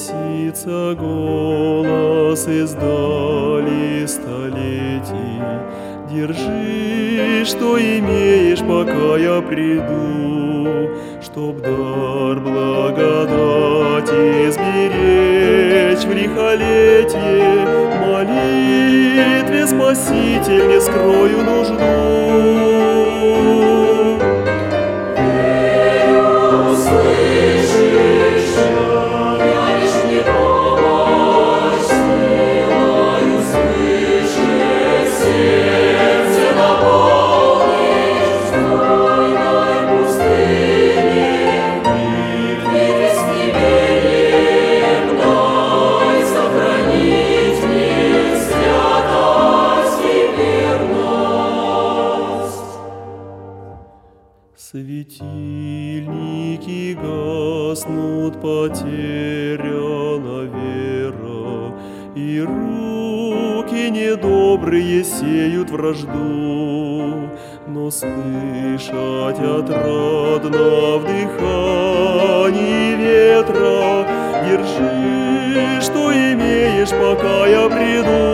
Доносится голос издали столетий. Держи, что имеешь, пока я приду, чтоб дар благодати сберечь в лихолетье. Молитве Спаситель не скрою нужду. Светильники гаснут, потеряна вера, и руки недобрые сеют вражду. Но слышать отрадно в дыхании ветра: держи, что имеешь, пока я приду.